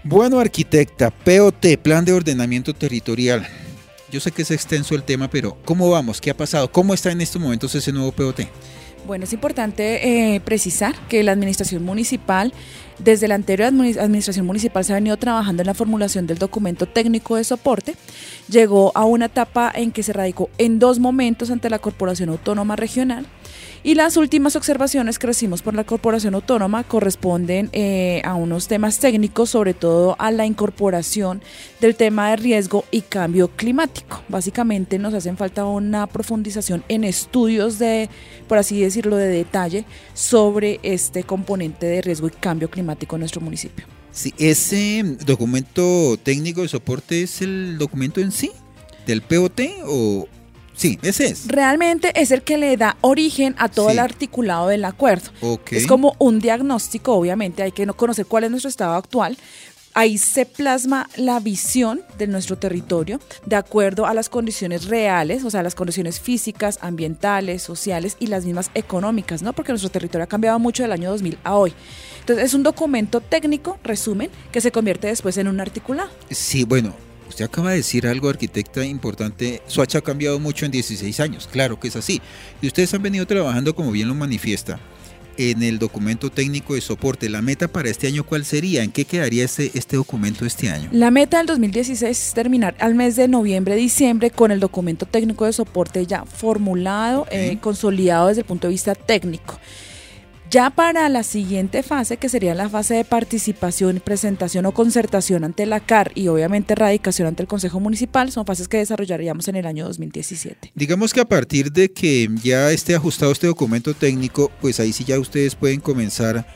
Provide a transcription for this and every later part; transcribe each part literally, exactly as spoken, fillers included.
Bueno, arquitecta, P O T, Plan de Ordenamiento Territorial. Yo sé que es extenso el tema, pero ¿cómo vamos? ¿Qué ha pasado? ¿Cómo está en estos momentos ese nuevo P O T? Bueno, es importante eh, precisar que la administración municipal, desde la anterior administración municipal se ha venido trabajando en la formulación del documento técnico de soporte. Llegó a una etapa en que se radicó en dos momentos ante la Corporación Autónoma Regional. Y las últimas observaciones que recibimos por la Corporación Autónoma corresponden eh, a unos temas técnicos, sobre todo a la incorporación del tema de riesgo y cambio climático. Básicamente nos hacen falta una profundización en estudios de, por así decirlo, de detalle sobre este componente de riesgo y cambio climático en nuestro municipio. Sí, ese documento técnico de soporte es el documento en sí del P O T o... Sí, ese es. Realmente es el que le da origen a todo sí. el articulado del acuerdo. Okay. Es como un diagnóstico, obviamente, hay que conocer cuál es nuestro estado actual. Ahí se plasma la visión de nuestro territorio de acuerdo a las condiciones reales, o sea, las condiciones físicas, ambientales, sociales y las mismas económicas, ¿no? Porque nuestro territorio ha cambiado mucho del año dos mil a hoy. Entonces, es un documento técnico, resumen, que se convierte después en un articulado. Sí, bueno. Usted acaba de decir algo, arquitecta, importante. Soacha ha cambiado mucho en dieciséis años, claro que es así. Y ustedes han venido trabajando, como bien lo manifiesta, en el documento técnico de soporte. ¿La meta para este año cuál sería? ¿En qué quedaría este, este documento este año? La meta del dos mil dieciséis es terminar al mes de noviembre, diciembre con el documento técnico de soporte ya formulado, okay. eh, consolidado desde el punto de vista técnico. Ya para la siguiente fase, que sería la fase de participación, presentación o concertación ante la C A R y obviamente radicación ante el Consejo Municipal, son fases que desarrollaríamos en el año dos mil diecisiete. Digamos que a partir de que ya esté ajustado este documento técnico, pues ahí sí ya ustedes pueden comenzar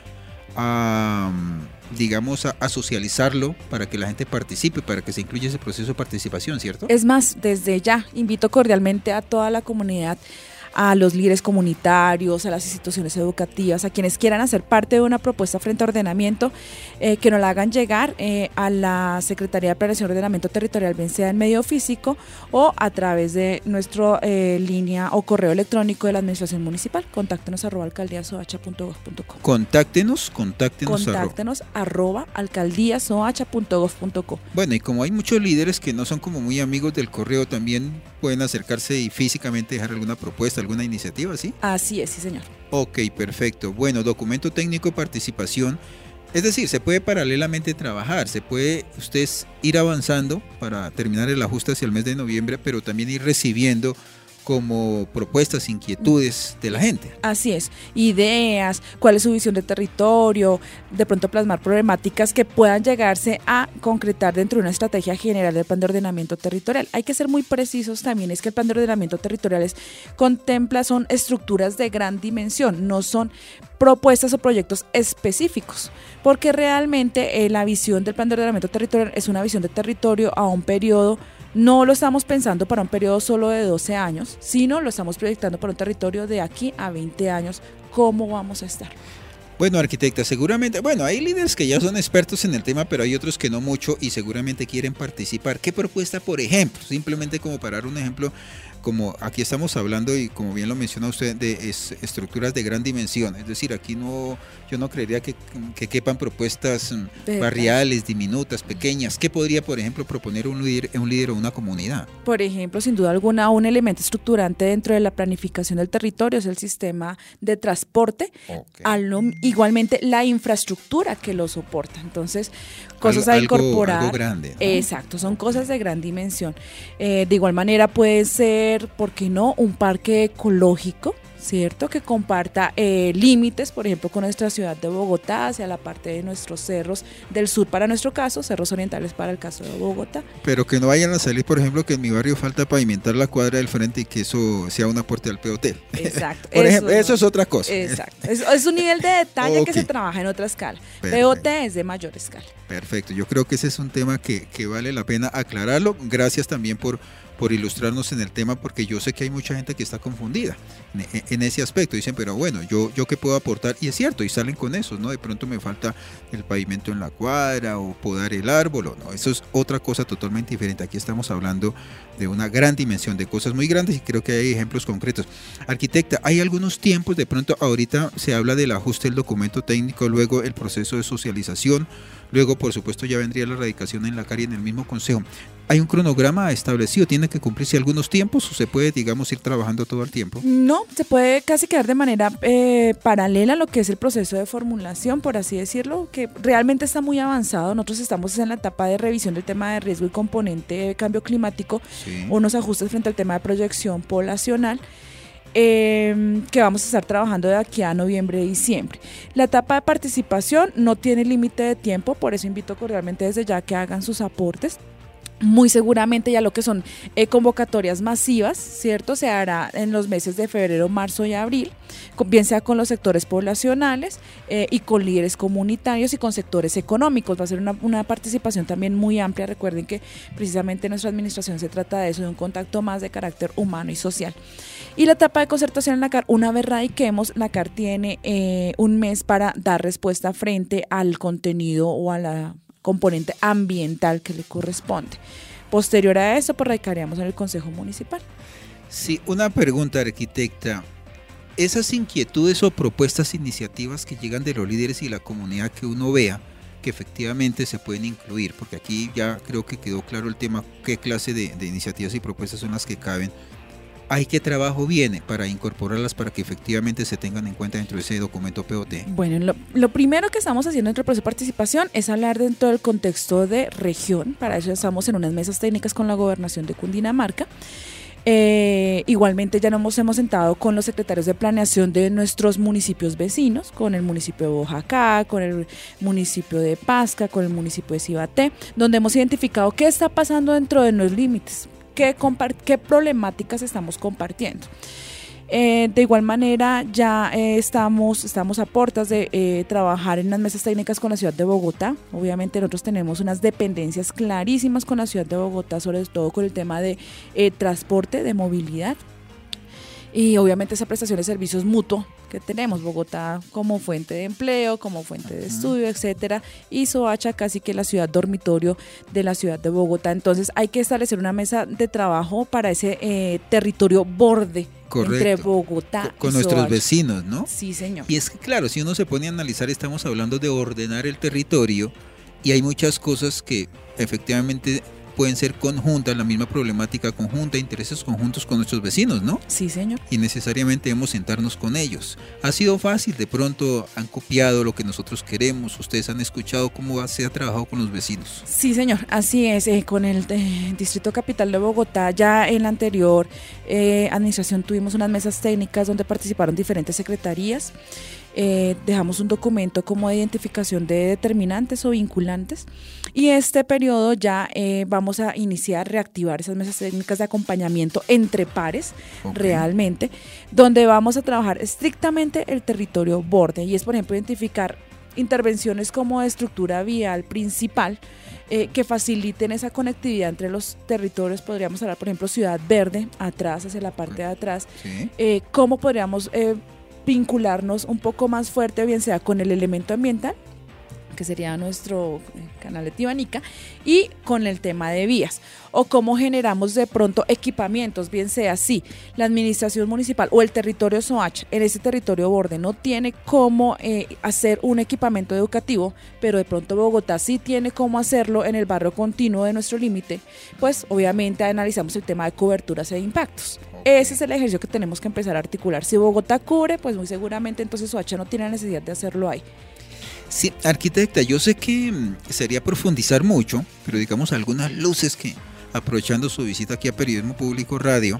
a, digamos, a, a socializarlo para que la gente participe, para que se incluya ese proceso de participación, ¿cierto? Es más, desde ya invito cordialmente a toda la comunidad, a los líderes comunitarios, a las instituciones educativas, a quienes quieran hacer parte de una propuesta frente a ordenamiento, eh, que nos la hagan llegar eh, a la Secretaría de Planeación y Ordenamiento Territorial, bien sea en medio físico o a través de nuestra eh, línea o correo electrónico de la Administración Municipal. Contáctenos arroba alcaldía soacha punto gov punto co. Contáctenos, contáctenos, contáctenos arroba alcaldía soacha punto gov punto co. Bueno, y como hay muchos líderes que no son como muy amigos del correo, también pueden acercarse y físicamente dejar alguna propuesta, alguna iniciativa, ¿sí? Así es, sí señor. Ok, perfecto. Bueno, documento técnico de participación, es decir, se puede paralelamente trabajar, se puede ustedes ir avanzando para terminar el ajuste hacia el mes de noviembre, pero también ir recibiendo como propuestas, inquietudes de la gente. Así es, ideas, cuál es su visión de territorio, de pronto plasmar problemáticas que puedan llegarse a concretar dentro de una estrategia general del plan de ordenamiento territorial. Hay que ser muy precisos también, es que el plan de ordenamiento territorial es, contempla, son estructuras de gran dimensión, no son propuestas o proyectos específicos, porque realmente eh, la visión del plan de ordenamiento territorial es una visión de territorio a un periodo. No lo estamos pensando para un periodo solo de doce años, sino lo estamos proyectando para un territorio de aquí a veinte años, cómo vamos a estar. Bueno, arquitecta, seguramente, bueno, hay líderes que ya son expertos en el tema, pero hay otros que no mucho y seguramente quieren participar. ¿Qué propuesta, por ejemplo? Simplemente como para dar un ejemplo, como aquí estamos hablando y como bien lo menciona usted, de es, estructuras de gran dimensión, es decir, aquí no, yo no creería que, que quepan propuestas barriales, diminutas, pequeñas. ¿Qué podría, por ejemplo, proponer un líder, un líder o una comunidad? Por ejemplo, sin duda alguna, un elemento estructurante dentro de la planificación del territorio es el sistema de transporte, okay. Al, igualmente la infraestructura que lo soporta. Entonces, cosas algo, a incorporar. Algo grande, ¿no? Exacto, son cosas de gran dimensión. Eh, de igual manera puede ser, ¿por qué no?, un parque ecológico, ¿cierto?, que comparta eh, límites, por ejemplo, con nuestra ciudad de Bogotá, hacia la parte de nuestros cerros del sur para nuestro caso, cerros orientales para el caso de Bogotá. Pero que no vayan a salir, por ejemplo, que en mi barrio falta pavimentar la cuadra del frente y que eso sea un aporte al P O T. Exacto. por eso, ejemplo, eso es otra cosa. Exacto. Es, es un nivel de detalle okay. que se trabaja en otra escala. Perfecto. P O T es de mayor escala. Perfecto. Yo creo que ese es un tema que, que vale la pena aclararlo. Gracias también por por ilustrarnos en el tema, porque yo sé que hay mucha gente que está confundida en, en ese aspecto. Dicen, pero bueno, yo, yo qué puedo aportar, y es cierto, y salen con eso, ¿no? De pronto me falta el pavimento en la cuadra o podar el árbol, o no, eso es otra cosa totalmente diferente. Aquí estamos hablando de una gran dimensión, de cosas muy grandes, y creo que hay ejemplos concretos. Arquitecta, hay algunos tiempos, de pronto ahorita se habla del ajuste del documento técnico, luego el proceso de socialización, luego por supuesto ya vendría la radicación en la C A R y en el mismo consejo. ¿Hay un cronograma establecido? ¿Tiene que cumplirse algunos tiempos o se puede, digamos, ir trabajando todo el tiempo? No, se puede casi quedar de manera eh, paralela a lo que es el proceso de formulación, por así decirlo, que realmente está muy avanzado. Nosotros estamos en la etapa de revisión del tema de riesgo y componente de cambio climático, sí. unos ajustes frente al tema de proyección poblacional, Eh, que vamos a estar trabajando de aquí a noviembre y diciembre. La etapa de participación no tiene límite de tiempo, por eso invito cordialmente desde ya que hagan sus aportes. Muy seguramente ya lo que son eh, convocatorias masivas, ¿cierto? Se hará en los meses de febrero, marzo y abril, con, bien sea con los sectores poblacionales eh, y con líderes comunitarios y con sectores económicos. Va a ser una, una participación también muy amplia. Recuerden que precisamente nuestra administración se trata de eso, de un contacto más de carácter humano y social. Y la etapa de concertación en la C A R, una vez radiquemos, la C A R tiene eh, un mes para dar respuesta frente al contenido o a la componente ambiental que le corresponde. Posterior a eso, pues radicaríamos en el Consejo Municipal. Sí, una pregunta, arquitecta. Esas inquietudes o propuestas, iniciativas que llegan de los líderes y la comunidad que uno vea, que efectivamente se pueden incluir, porque aquí ya creo que quedó claro el tema, qué clase de, de iniciativas y propuestas son las que caben. ¿Hay qué trabajo viene para incorporarlas para que efectivamente se tengan en cuenta dentro de ese documento P O T? Bueno, lo, lo primero que estamos haciendo dentro del proceso de participación es hablar dentro del contexto de región. Para eso estamos en unas mesas técnicas con la gobernación de Cundinamarca. Eh, igualmente ya nos hemos sentado con los secretarios de planeación de nuestros municipios vecinos, con el municipio de Boyacá, con el municipio de Pasca, con el municipio de Cibaté, donde hemos identificado qué está pasando dentro de los límites. ¿Qué, qué problemáticas estamos compartiendo? Eh, de igual manera, ya eh, estamos, estamos a puertas de eh, trabajar en las mesas técnicas con la ciudad de Bogotá. Obviamente nosotros tenemos unas dependencias clarísimas con la ciudad de Bogotá, sobre todo con el tema de eh, transporte, de movilidad. Y obviamente esa prestación de servicios mutuo que tenemos, Bogotá como fuente de empleo, como fuente de estudio, etcétera, y Soacha casi que la ciudad dormitorio de la ciudad de Bogotá. Entonces hay que establecer una mesa de trabajo para ese eh, territorio borde. Correcto. Entre Bogotá con, con y nuestros Soacha. Vecinos, ¿no? Sí, señor. Y es que claro, si uno se pone a analizar, estamos hablando de ordenar el territorio y hay muchas cosas que efectivamente pueden ser conjuntas, la misma problemática conjunta, intereses conjuntos con nuestros vecinos, ¿no? Sí, señor. Y necesariamente debemos sentarnos con ellos. ¿Ha sido fácil? De pronto han copiado lo que nosotros queremos, ustedes han escuchado cómo se ha trabajado con los vecinos. Sí, señor, así es. Eh, con el eh, Distrito Capital de Bogotá, ya en la anterior eh, administración tuvimos unas mesas técnicas donde participaron diferentes secretarías. Eh, dejamos un documento como de identificación de determinantes o vinculantes y este periodo ya eh, vamos a iniciar, reactivar esas mesas técnicas de acompañamiento entre pares, okay. realmente, donde vamos a trabajar estrictamente el territorio borde y es, por ejemplo, identificar intervenciones como de estructura vial principal eh, que faciliten esa conectividad entre los territorios. Podríamos hablar, por ejemplo, Ciudad Verde, atrás, hacia la parte de atrás, sí. eh, cómo podríamos eh, vincularnos un poco más fuerte, bien sea con el elemento ambiental, que sería nuestro canal de Tibanica, y con el tema de vías, o cómo generamos de pronto equipamientos, bien sea si la administración municipal o el territorio Soacha, en ese territorio borde, no tiene cómo eh, hacer un equipamiento educativo, pero de pronto Bogotá sí tiene cómo hacerlo en el barrio continuo de nuestro límite, pues obviamente analizamos el tema de coberturas e impactos. Ese es el ejercicio que tenemos que empezar a articular. Si Bogotá cubre, pues muy seguramente entonces Soacha no tiene la necesidad de hacerlo ahí. Sí, arquitecta, yo sé que sería profundizar mucho, pero digamos algunas luces que, aprovechando su visita aquí a Periodismo Público Radio,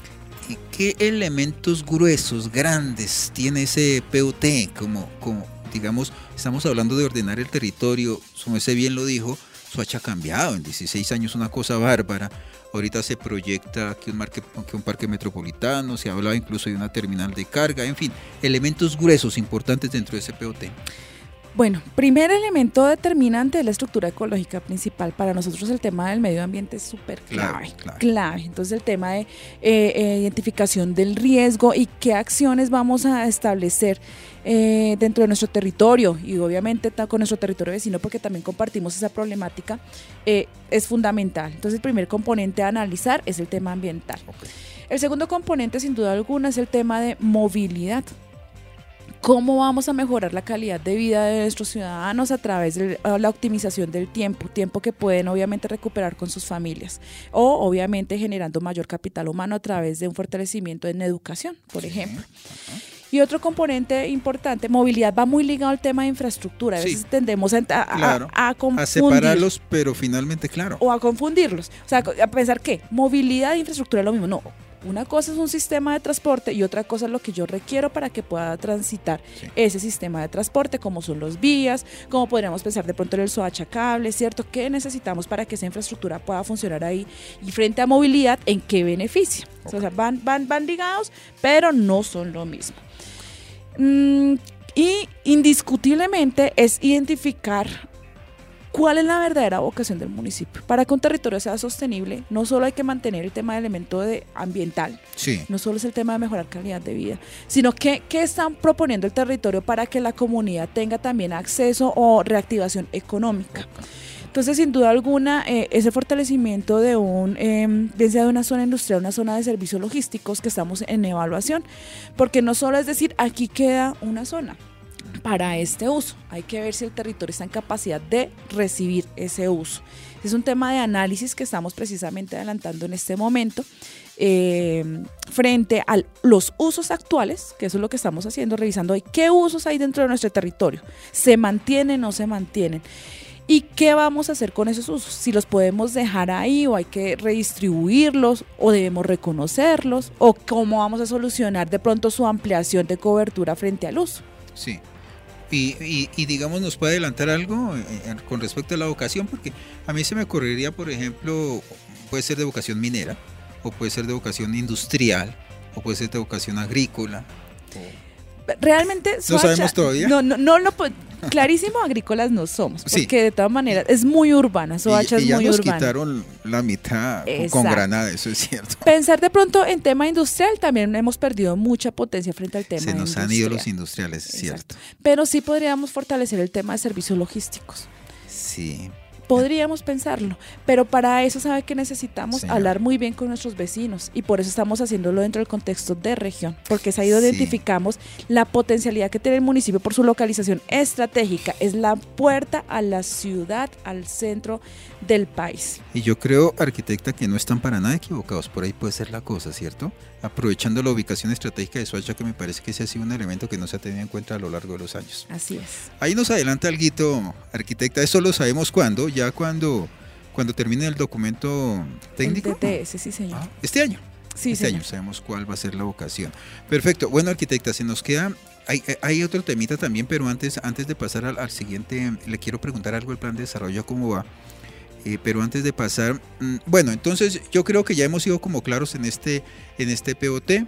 ¿qué elementos gruesos, grandes tiene ese P O T? Como, como digamos, estamos hablando de ordenar el territorio, como ese bien lo dijo, Soacha ha cambiado en dieciséis años, una cosa bárbara. Ahorita se proyecta que un, marque, que un parque metropolitano, se ha hablado incluso de una terminal de carga, en fin, elementos gruesos importantes dentro de ese P O T. Bueno, primer elemento determinante de la estructura ecológica principal. Para nosotros el tema del medio ambiente es súper clave, claro, claro. clave. Entonces el tema de eh, eh, identificación del riesgo y qué acciones vamos a establecer eh, dentro de nuestro territorio y obviamente con nuestro territorio vecino, porque también compartimos esa problemática, eh, es fundamental. Entonces el primer componente a analizar es el tema ambiental. Okay. El segundo componente, sin duda alguna, es el tema de movilidad. ¿Cómo vamos a mejorar la calidad de vida de nuestros ciudadanos a través de la optimización del tiempo? Tiempo que pueden obviamente recuperar con sus familias o obviamente generando mayor capital humano a través de un fortalecimiento en educación, por ejemplo. Uh-huh. Y otro componente importante, movilidad, va muy ligado al tema de infraestructura. A veces sí. tendemos a, a, claro. a, a confundir. A separarlos, pero finalmente, claro. O a confundirlos. O sea, a pensar que movilidad e infraestructura es lo mismo. No. Una cosa es un sistema de transporte y otra cosa es lo que yo requiero para que pueda transitar sí. ese sistema de transporte, como son los vías, como podríamos pensar de pronto en el soachacable, ¿cierto? ¿Qué necesitamos para que esa infraestructura pueda funcionar ahí? Y frente a movilidad, ¿en qué beneficia? Okay. O sea, van, van, van ligados, pero no son lo mismo. Mm, y indiscutiblemente es identificar ¿cuál es la verdadera vocación del municipio? Para que un territorio sea sostenible, no solo hay que mantener el tema del elemento de ambiental, sí. no solo es el tema de mejorar calidad de vida, sino que ¿qué están proponiendo el territorio para que la comunidad tenga también acceso o reactivación económica? Okay. Entonces, sin duda alguna, eh, ese fortalecimiento de un, eh, bien sea de una zona industrial, una zona de servicios logísticos que estamos en evaluación, porque no solo es decir, aquí queda una zona para este uso, hay que ver si el territorio está en capacidad de recibir ese uso. Es un tema de análisis que estamos precisamente adelantando en este momento eh, frente a los usos actuales, que eso es lo que estamos haciendo, revisando hoy qué usos hay dentro de nuestro territorio, se mantienen o no se mantienen. ¿Y qué vamos a hacer con esos usos? Si los podemos dejar ahí o hay que redistribuirlos o debemos reconocerlos o cómo vamos a solucionar de pronto su ampliación de cobertura frente al uso. Sí. Y, y, y digamos, ¿nos puede adelantar algo eh, con respecto a la vocación? Porque a mí se me ocurriría, por ejemplo, puede ser de vocación minera, o puede ser de vocación industrial, o puede ser de vocación agrícola. O... Realmente, ¿No Soacha, sabemos todavía? No, no, no, no, clarísimo, agrícolas no somos, porque sí. de todas maneras es muy urbana, Soacha es muy urbana. Y ya nos quitaron la mitad con, con Granada, eso es cierto. Pensar de pronto en tema industrial, también hemos perdido mucha potencia frente al tema industrial. Se nos han ido los industriales, es cierto. Pero sí podríamos fortalecer el tema de servicios logísticos. Sí. Podríamos pensarlo, pero para eso sabe que necesitamos Señor. hablar muy bien con nuestros vecinos y por eso estamos haciéndolo dentro del contexto de región, porque es ahí donde sí. identificamos la potencialidad que tiene el municipio por su localización estratégica, es la puerta a la ciudad, al centro del país. Y yo creo, arquitecta, que no están para nada equivocados, por ahí puede ser la cosa, ¿cierto? Aprovechando la ubicación estratégica de Soacha, que me parece que ese ha sido un elemento que no se ha tenido en cuenta a lo largo de los años. Así es. Ahí nos adelanta alguito, arquitecta, eso lo sabemos cuándo, ya cuando, cuando termine el documento técnico. El T T S, sí señor. Ah, este año. Sí, este señor. año sabemos cuál va a ser la vocación. Perfecto. Bueno, arquitecta, se nos queda, hay, hay otro temita también, pero antes, antes de pasar al, al siguiente, le quiero preguntar algo del plan de desarrollo, ¿cómo va? Eh, pero antes de pasar, mmm, bueno, entonces yo creo que ya hemos sido como claros en este, en este P O T.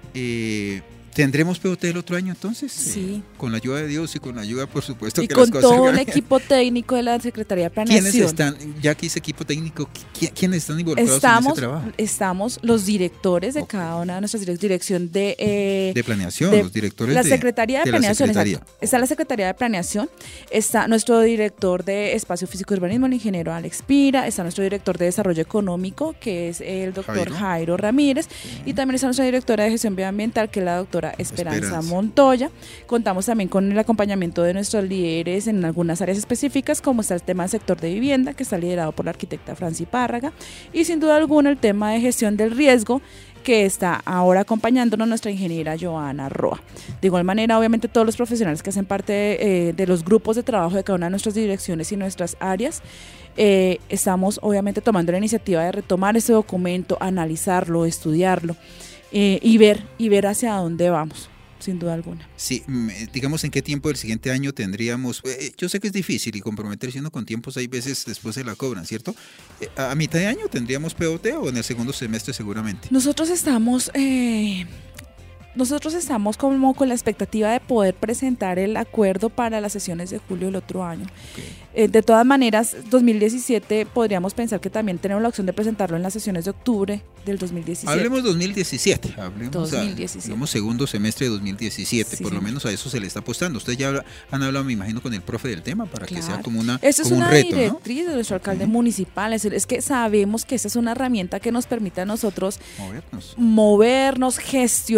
Eh, ¿Tendremos P O T el otro año entonces? Sí. Eh, con la ayuda de Dios y con la ayuda, por supuesto, y que con las cosas todo el hagan. equipo técnico de la Secretaría de Planeación. ¿Quiénes están, ya que dice equipo técnico, quiénes están involucrados estamos, en ese trabajo? Estamos los directores de okay. cada una de nuestras direc- dirección de... Eh, de planeación, de, los directores la de, Secretaría de, de Planeación, Secretaría. Exacto. Está la Secretaría de Planeación, está nuestro director de Espacio Físico y Urbanismo, el ingeniero Alex Pira, está nuestro director de Desarrollo Económico, que es el doctor Jairo, Jairo Ramírez, sí. y también está nuestra directora de Gestión Medioambiental, que es la doctora Esperanza, Esperanza. Montoya. Contamos también con el acompañamiento de nuestros líderes en algunas áreas específicas, como está el tema del sector de vivienda, que está liderado por la arquitecta Franci Párraga, y sin duda alguna el tema de gestión del riesgo, que está ahora acompañándonos nuestra ingeniera Joana Roa. De igual manera, obviamente, todos los profesionales que hacen parte de, eh, de los grupos de trabajo de cada una de nuestras direcciones y nuestras áreas, eh, estamos obviamente tomando la iniciativa de retomar ese documento, analizarlo, estudiarlo eh, y ver, y ver hacia dónde vamos. Sin duda alguna. Sí, digamos, ¿en qué tiempo del siguiente año tendríamos? Eh, yo sé que es difícil y comprometerse uno con tiempos, hay veces después se la cobran, ¿cierto? Eh, ¿A mitad de año tendríamos P O T o en el segundo semestre seguramente? Nosotros estamos... Eh... Nosotros estamos como con la expectativa de poder presentar el acuerdo para las sesiones de julio del otro año. Okay. Eh, de todas maneras, dos mil diecisiete podríamos pensar que también tenemos la opción de presentarlo en las sesiones de octubre del dos mil diecisiete. Hablemos dos mil diecisiete, hablemos dos mil diecisiete. A, digamos segundo semestre de dos mil diecisiete, sí, por sí. lo menos a eso se le está apostando. Ustedes ya habla, han hablado, me imagino, con el profe del tema para claro. que sea como, una, Eso como es una un reto, directriz ¿no? de nuestro alcalde uh-huh. municipal, es, es que sabemos que esa es una herramienta que nos permite a nosotros movernos, movernos gestionar recursos,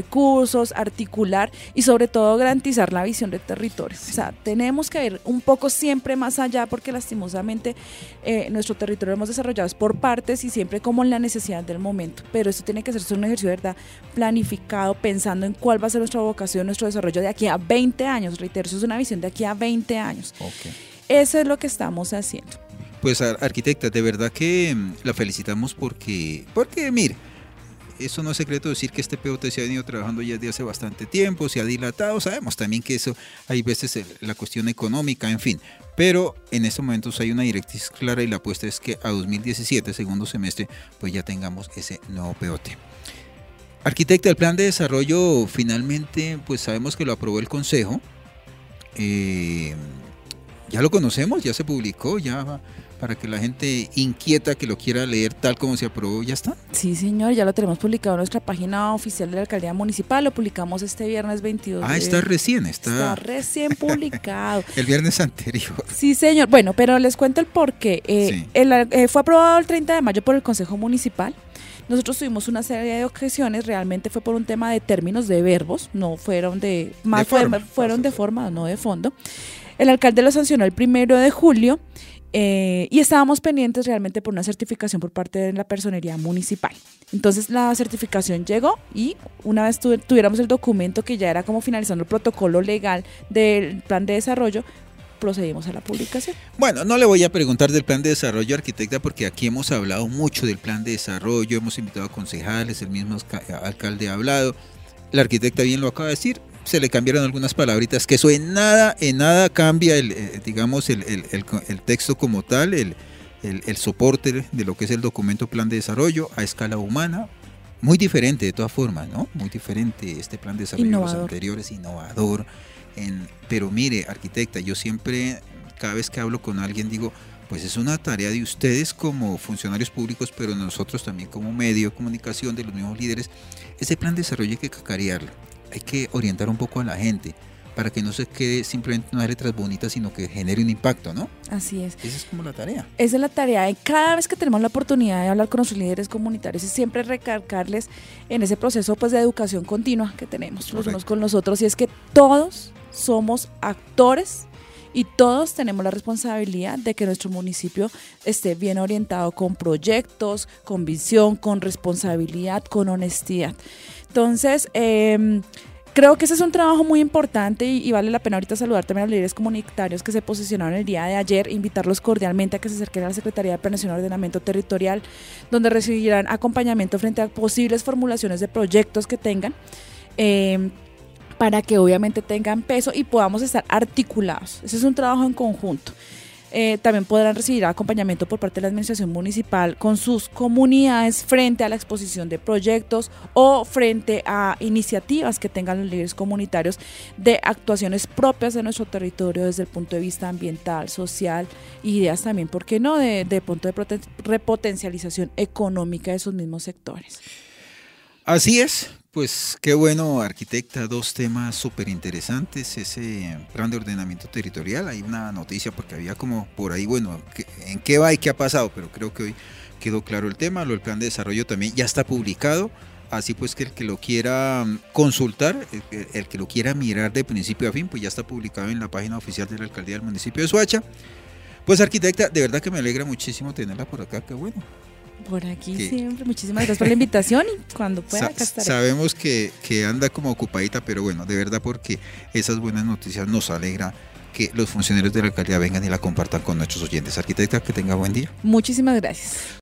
recursos, articular y sobre todo garantizar la visión del territorio. Sí. O sea, tenemos que ir un poco siempre más allá porque lastimosamente eh, nuestro territorio lo hemos desarrollado por partes y siempre como en la necesidad del momento, pero esto tiene que ser un ejercicio de verdad planificado, pensando en cuál va a ser nuestra vocación, nuestro desarrollo de aquí a veinte años, reitero, eso es una visión de aquí a veinte años. Okay. Eso es lo que estamos haciendo. Pues arquitecta, de verdad que la felicitamos porque, porque mire, eso no es secreto decir que este P O T se ha venido trabajando ya desde hace bastante tiempo, se ha dilatado, sabemos también que eso hay veces la cuestión económica, en fin, pero en estos momentos hay una directriz clara y la apuesta es que a dos mil diecisiete, segundo semestre, pues ya tengamos ese nuevo P O T. Arquitecta, el plan de desarrollo finalmente, pues sabemos que lo aprobó el Consejo, eh, ya lo conocemos, ya se publicó, ya para que la gente inquieta que lo quiera leer tal como se aprobó, ¿ya está? Sí, señor, ya lo tenemos publicado en nuestra página oficial de la Alcaldía Municipal, lo publicamos este viernes veintidós. Ah, está de... recién, está... Está recién publicado. El viernes anterior. Sí, señor, bueno, pero les cuento el porqué. Eh, sí. el, eh, fue aprobado el treinta de mayo por el Consejo Municipal. Nosotros tuvimos una serie de objeciones, realmente fue por un tema de términos de verbos, no fueron de... Más de forma, fueron de forma, no de fondo. El alcalde lo sancionó el primero de julio. Eh, y estábamos pendientes realmente por una certificación por parte de la personería municipal. Entonces la certificación llegó y una vez tu, tuviéramos el documento que ya era como finalizando el protocolo legal del plan de desarrollo, procedimos a la publicación. Bueno, no le voy a preguntar del plan de desarrollo, arquitecta, porque aquí hemos hablado mucho del plan de desarrollo, hemos invitado a concejales, el mismo alcalde ha hablado, la arquitecta bien lo acaba de decir, se le cambiaron algunas palabritas, que eso en nada, en nada cambia el, eh, digamos, el, el, el, el texto como tal, el, el, el soporte de lo que es el documento plan de desarrollo a escala humana, muy diferente de todas formas, ¿no? Muy diferente este plan de desarrollo de los anteriores, innovador. En, pero mire, arquitecta, yo siempre, cada vez que hablo con alguien digo, pues es una tarea de ustedes como funcionarios públicos, pero nosotros también como medio de comunicación de los mismos líderes, ese plan de desarrollo hay que cacarearlo. Hay que orientar un poco a la gente para que no se quede simplemente unas letras bonitas, sino que genere un impacto, ¿no? Así es. Esa es como la tarea. Esa es la tarea. Y cada vez que tenemos la oportunidad de hablar con nuestros líderes comunitarios, es siempre recargarles en ese proceso pues, de educación continua que tenemos los unos con los otros. Y es que todos somos actores y todos tenemos la responsabilidad de que nuestro municipio esté bien orientado con proyectos, con visión, con responsabilidad, con honestidad. Entonces, eh, creo que ese es un trabajo muy importante y, y vale la pena ahorita saludar también a los líderes comunitarios que se posicionaron el día de ayer, invitarlos cordialmente a que se acerquen a la Secretaría de Planeación y Ordenamiento Territorial, donde recibirán acompañamiento frente a posibles formulaciones de proyectos que tengan, eh, para que obviamente tengan peso y podamos estar articulados. Ese es un trabajo en conjunto. Eh, también podrán recibir acompañamiento por parte de la administración municipal con sus comunidades frente a la exposición de proyectos o frente a iniciativas que tengan los líderes comunitarios de actuaciones propias de nuestro territorio desde el punto de vista ambiental, social, ideas también, ¿por qué no?, de, de punto de poten- repotencialización económica de esos mismos sectores. Así es. Pues qué bueno, arquitecta, dos temas súper interesantes, ese plan de ordenamiento territorial, hay una noticia porque había como por ahí, bueno, en qué va y qué ha pasado, pero creo que hoy quedó claro el tema, lo del plan de desarrollo también ya está publicado, así pues que el que lo quiera consultar, el, el que lo quiera mirar de principio a fin, pues ya está publicado en la página oficial de la Alcaldía del municipio de Soacha. Pues arquitecta, de verdad que me alegra muchísimo tenerla por acá, qué bueno. Por aquí que, siempre, muchísimas gracias por la invitación y cuando pueda acá estaré. Sabemos que, que anda como ocupadita, pero bueno, de verdad porque esas buenas noticias nos alegra que los funcionarios de la alcaldía vengan y la compartan con nuestros oyentes. Arquitecta, que tenga buen día. Muchísimas gracias.